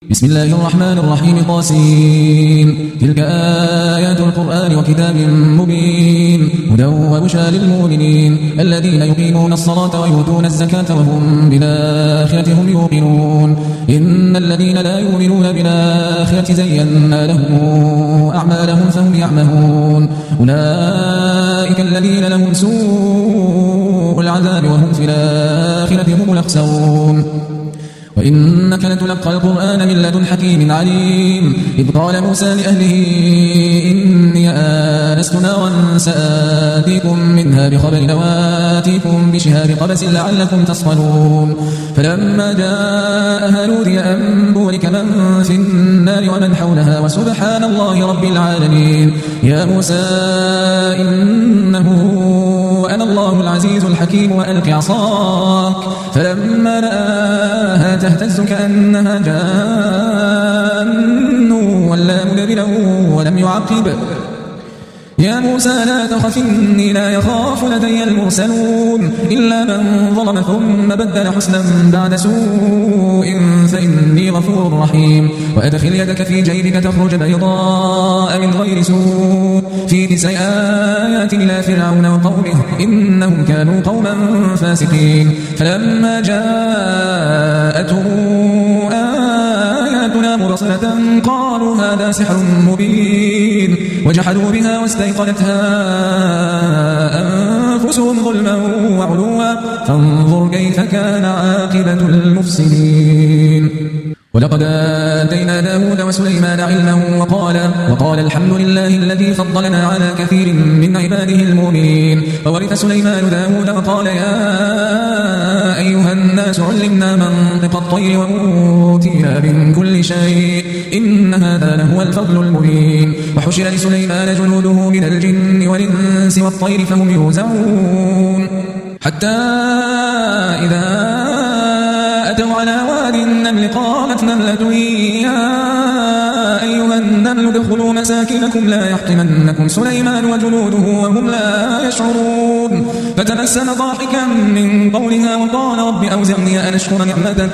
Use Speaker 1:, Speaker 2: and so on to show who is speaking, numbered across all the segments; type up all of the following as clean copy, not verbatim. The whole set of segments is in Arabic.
Speaker 1: بسم الله الرحمن الرحيم طاسين تلك آيات القرآن وكتاب مبين هدى وبشرى للمؤمنين الذين يقيمون الصلاة ويؤتون الزكاة وهم بالآخرة هم يوقنون إن الذين لا يؤمنون بالآخرة زينا لهم أعمالهم فهم يعمهون أولئك الذين لهم سوء العذاب وهم في الآخرة هم الأخسرون وإنك لتلقى القرآن من لدن حكيم عليم إذ قال موسى لأهله إني آنست نارا سآتيكم منها بخبر وآتيكم بشهاب قبس لعلكم تصطلون فلما جاءها نودي أن بورك من في النار ومن حولها وسبحان الله رب العالمين يا موسى إنه أنا الله العزيز الحكيم وألق عصاك فلما رآها تهتز كأنها جان ولا مدبرا ولم يعقب يا موسى لا تخف إني لا يخاف لدي المرسلون إلا من ظلم ثم بدل حسنا بعد سوء فإني غفور رحيم وأدخل يدك في جيبك تخرج بيضاء من غير سوء في 9 آيات إلى فرعون وقومه إنهم كانوا قوما فاسقين فلما جاءتهم آياتنا مبصرة قالوا هذا سحر مبين وجحدوا بها واستيقنتها أنفسهم ظلما وعلوا فانظر كيف كان عاقبة المفسدين ولقد آتينا داود وسليمان علما وقال الحمد لله الذي فضلنا على كثير من عباده المؤمنين فورث سليمان داود وقال يا أيها الناس علمنا منطق الطير وأوتينا من كل شيء إن هذا لهو الفضل المبين وحشر لسليمان جنوده من الجن والإنس والطير فهم يوزعون حتى إذا أتوا على واد النمل قالت نملة يا أيها النمل ادخلوا مساكنكم لا يحطمنكم سليمان وجنوده وهم لا يشعرون فتبسم ضاحكا من قولها وقال رب أوزعني أن أشكر نعمتك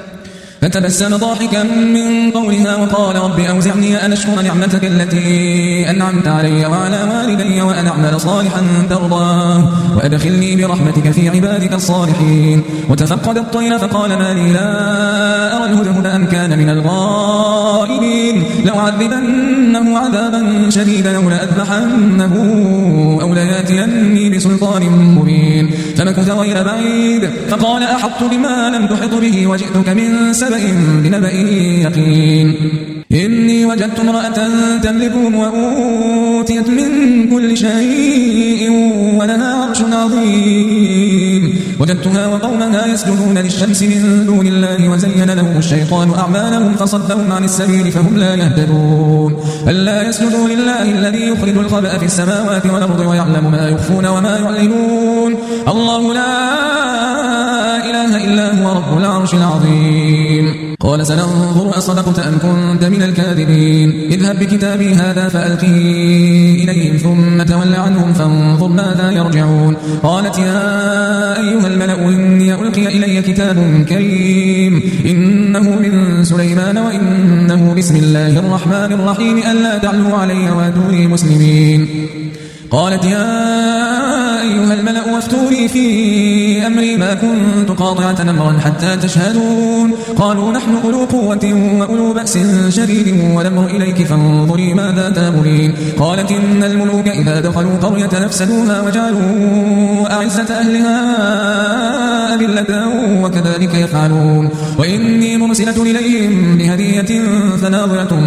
Speaker 1: التي أنعمت علي وعلى والدي وأن أعمل صالحا ترضاه وأدخلني برحمتك في عبادك الصالحين وتفقد الطير فقال ما لي لا أرى الهدهد أم كان من الغائبين لأعذبنه عذابا شديدا أو لأذبحنه أو ليأتيني بسلطان مبين فمكث غير بعيد فقال أحطت بما لم تحط به وجئتك من سبأ بنبأ يقين إني وجدت امرأة تملكهم وأوتيت من كل شيء ولها عرش عظيم وجدتها وقومها يسجدون للشمس من دون الله وزين لهم الشيطان أعمالهم فصدهم عن السبيل فهم لا يهتدون ألا يسجدوا لله الذي يخرج الخبأ في السماوات والأرض ويعلم ما يخفون وما يعلنون الله لا إله إلا هو رب العرش العظيم قال سننظر أصدقت أم كنت من الكاذبين اذهب بكتابي هذا فألقيه إليهم ثم تول عنهم فانظر ماذا يرجعون قالت يا أيها الملأ إني ألقي إلي كتاب كريم إنه من سليمان وإنه بسم الله الرحمن الرحيم ألا تعلوا علي وأتوني مسلمين قالت يا أيها الملأ وافتوني في أمري ما كنت قاطعة أمرا حتى تشهدون قالوا نحن أولو قوة وأولو بأس شديد والأمر إليك فانظري ماذا تأمرين قالت إن الملوك إذا دخلوا قرية نفسدوها وجعلوا أعزة أهلها أذلة وكذلك يفعلون وإني مرسلة إليهم بهدية فناظرة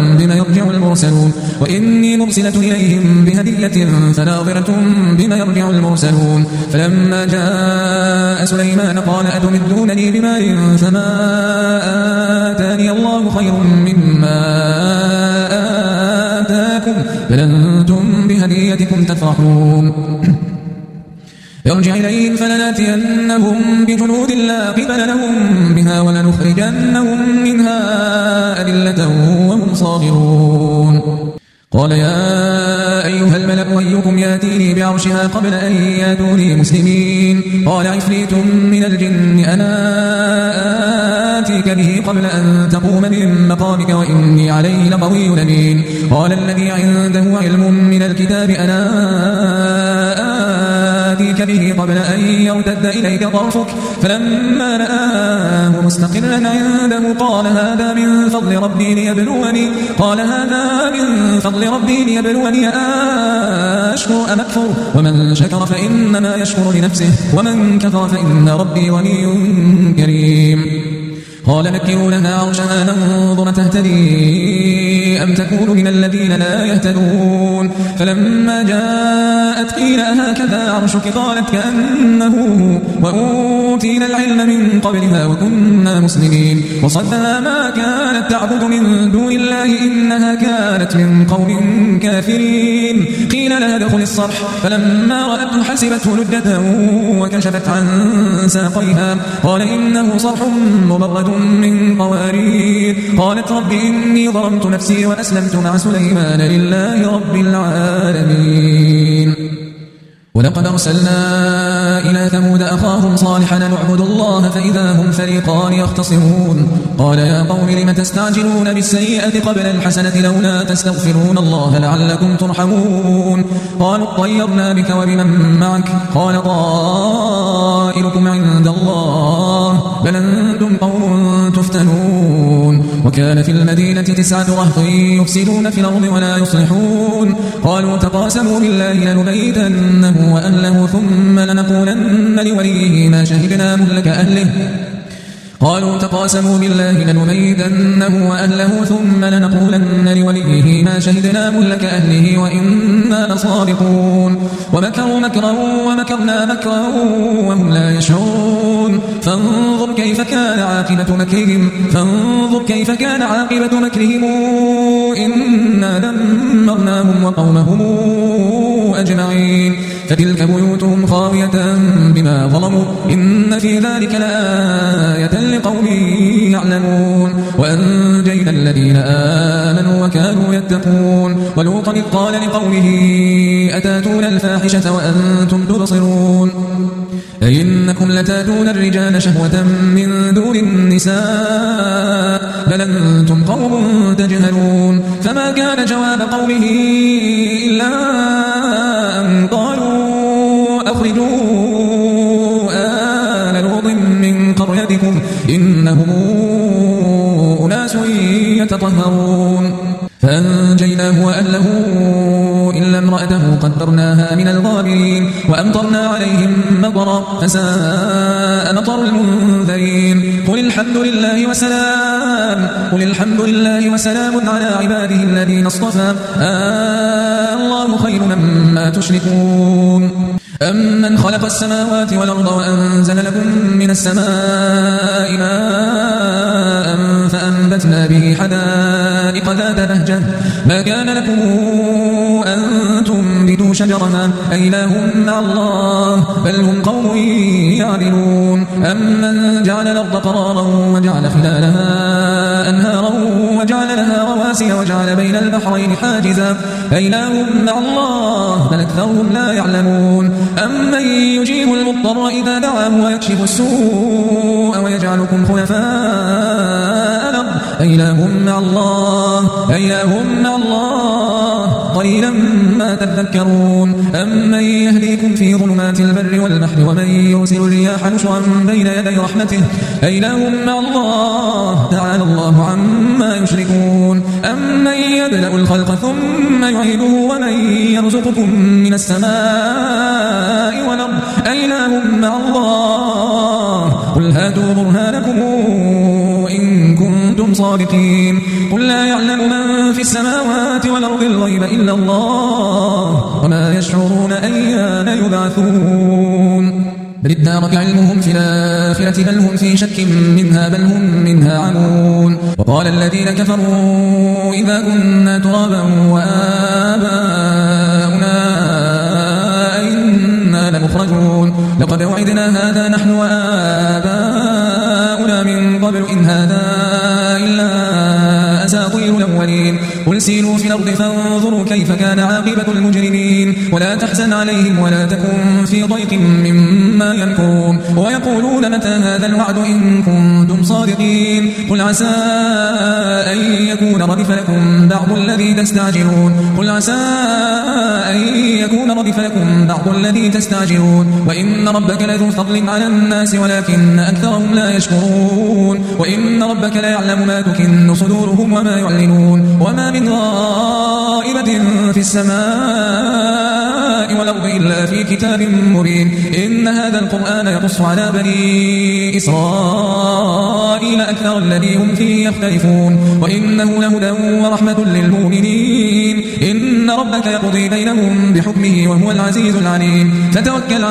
Speaker 1: بما يرجع المرسلون فلما جاء سليمان قال أتمدونني بمال فما آتاني الله خير مما آتاكم بل أنتم بهديتكم تفرحون ارجع إليهم فلناتينهم بجنود لا قبل لهم بها ولنخرجنهم منها أذلة وهم صاغرون قال يا أيها الملأ أيكم ياتيني بعرشها قبل أن ياتوني مسلمين. قال عفريت من الجن أنا آتيك به قبل أن تقوم من مقامك وإني عليه لقوي أمين. قال الذي عنده علم من الكتاب أنا آتيك به قبل أن يرتد إليك طرفك فلما رآه مستقرا عنده قال هذا من فضل ربي ليبلوني أشكر أم أكفر ومن شكر فإنما يشكر لنفسه ومن كفر فإن ربي غني كريم. قال نكروا لها عرشها ننظر تهتدي أم تكون من الذين لا يهتدون. فلما جاءت قيل أهكذا عرشك قالت كأنه وأوتينا العلم من قبلها وكنا مسلمين. وصدها ما كانت تعبد من دون الله إنها كانت من قوم كافرين. قيل لها ادخل الصرح فلما رأته حسبته لجة وكشفت عن ساقيها قال إنه صرح مبرد من قوارير. قالت رب إني ظلمت نفسي وأسلمت مع سليمان لله رب العالمين. ولقد أرسلنا إلى ثمود أخاهم صالحا نعبد الله فإذا هم فريقان يختصمون. قال يا قوم لم تستعجلون بالسيئة قبل الحسنة لولا تستغفرون الله لعلكم ترحمون. قالوا اطيرنا بك وبمن معك قال طائركم عند الله بل أنتم قوم تفتنون. وكان في المدينة 9 رهط يفسدون في الأرض ولا يصلحون. قالوا تقاسموا بالله لنبيتنه وأهله ثم لنقولن لوليه ما شهدنا مهلك أهله قالوا تقاسموا بالله لنبيتنه وأهله ثم لنقولن لوليه ما شهدنا مهلك أهله وإنا لصادقون. ومكروا مكرا ومكرنا مكرا وهم لا يشعرون. فانظر كيف كان عاقبة مكرهم إنا دمرناهم وقومهم أجمعين. فتلك بيوتهم خاوية بما ظلموا إن في ذلك لآية لقوم يعلمون. وأنجينا الذين آمنوا وكانوا يتقون. ولوطا إذ قال لقومه أتاتون الفاحشة وأنتم تبصرون أئنكم لتاتون الرجال شهوة من دون النساء بل أنتم قوم تجهلون. فما كان جواب قومه إلا أن قالوا أخرجوا آل لوط من قريتكم إنهم أناس يتطهرون. فأنجيناه وأهله إلا امرأته قدرناها من الغابرين. وأمطرنا عليهم مطرا فساء مطر المنذرين. قل الحمد لله وسلام على عباده الذين اصطفى الله خير مما تشركون. أمن خلق السماوات والأرض وأنزل لكم من السماء ماء فأنبتنا به حدائق ذات بهجة ما كان لكم أن تنبتوا شجرها أإله مع الله بل هم قوم يعدلون. أمن جعل الأرض قرارا وجعل خلالها أنهارا وجعل لها رواسي وجعل بين البحرين حاجزا أإله مع الله بل أكثرهم لا يعلمون. أمن يجيب المضطر إذا دعاه ويكشف السوء ويجعلكم خلفاء الأرض أإله مع الله قليلا ما تذكرون. أمن يهديكم في ظلمات البر والبحر ومن يرسل الرياح نشرا بين يدي رحمته أإله مع الله تعالى الله عما يشركون. أمن يبدأ الخلق ثم يعيده ومن يرزقكم من السماء والأرض أإله مع الله قل هاتوا برهانكم إن كنتم صادقين. قل لا يعلم من في السماوات والأرض الغيب إلا الله وما يشعرون أيان يبعثون. بل ادارك علمهم في الآخرة بل هم في شك منها بل هم منها عمون. وقال الذين كفروا إذا كنا ترابا وآباؤنا إنا لمخرجون لقد وعدنا هذا نحن وآباؤنا من قبل إن هذا إلا أساطير الأولين قل سيروا في الأرض فانظروا كيف كان عاقبة المجرمين ولا تحزن عليهم ولا تكن في ضيق مما يمكرون ويقولون متى هذا الوعد إن كنتم صادقين قل عسى أن يكون ردف لكم بعض الذي تستعجلون قل عسى أن يكون ردف لكم بعض الذي تستعجلون وإن ربك لذو فضل على الناس ولكن أكثرهم لا يشكرون وإن ربك لا يعلم ما تكن صدورهم وما يعلنون وما من غائبة في السماء والأرض إلا في كتاب مبين إن هذا القرآن يقص على بني إسرائيل أكثر الذي هم فيه يختلفون وإنه لهدى ورحمة للمؤمنين إن ربك يقضي بينهم بحكمه وهو العزيز العليم فتوكل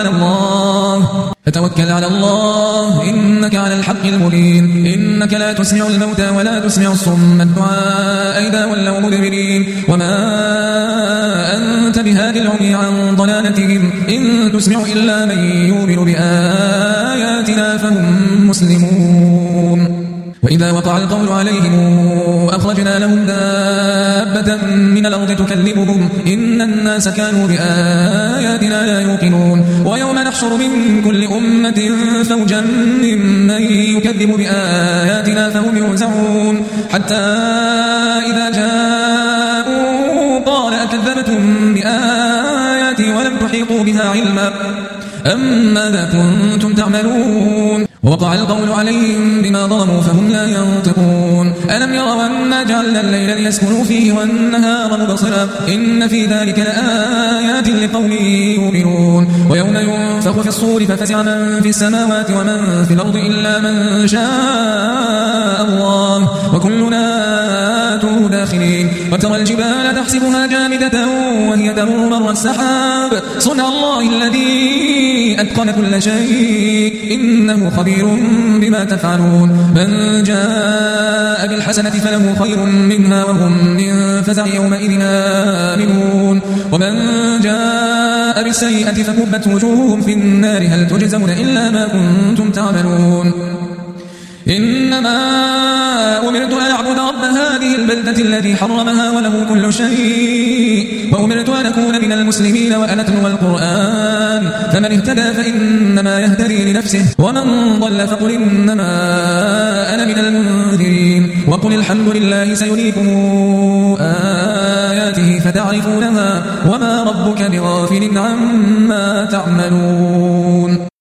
Speaker 1: على الله إنك على الحق المبين إنك لا تسمع الموتى ولا تسمع الصم الدعاء إذا ولوا مدبرين وما أنت بهاد العمي عن ضلالتهم إن تسمع إلا من يؤمن بآياتنا فهم مسلمون وإذا وقع القول عليهم أخرجنا لهم دابة من الأرض تكلمهم إن الناس كانوا بآياتنا لا يوقنون ويوم نحشر من كل أمة فوجا ممن يكذب بآياتنا فهم يوزعون حتى إذا جاءوا قال أكذبتم بآياتي ولم تحيطوا بها علما أم ماذا كنتم تعملون ووقع القول عليهم بما ظلموا فهم لا ينطقون ألم يروا أنا جعلنا الليل ليسكنوا فيه والنهار مبصرا إن في ذلك لآيات لقوم يؤمنون ويوم ينفخ في الصور ففزع من في السماوات ومن في الأرض إلا من شاء الله وكلنا آتوه داخلين وترى الجبال تحسبها جامدة وهي تمر مر السحاب صنع الله الذي أتقن كل شيء إنه خبير بما تفعلون من جاء بالحسنة فله خير منها وهم من فزع يومئذ آمنون ومن جاء بالسيئة فكبت وجوههم في النار هل تجزون إلا ما كنتم تعملون إنما أمرت أن أعبد رب هذه البلدة الذي حرمها وله كل شيء وأمرت أن أكون من المسلمين وأن أتلو القرآن فمن اهتدى فإنما يهتدي لنفسه ومن ضل فقل إنما أنا من المنذرين وقل الحمد لله سيريكم آياته فتعرفونها وما ربك بغافل عما تعملون